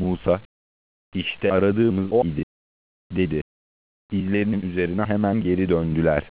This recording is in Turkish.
Musa, işte aradığımız o idi, dedi. İzlerinin üzerine hemen geri döndüler.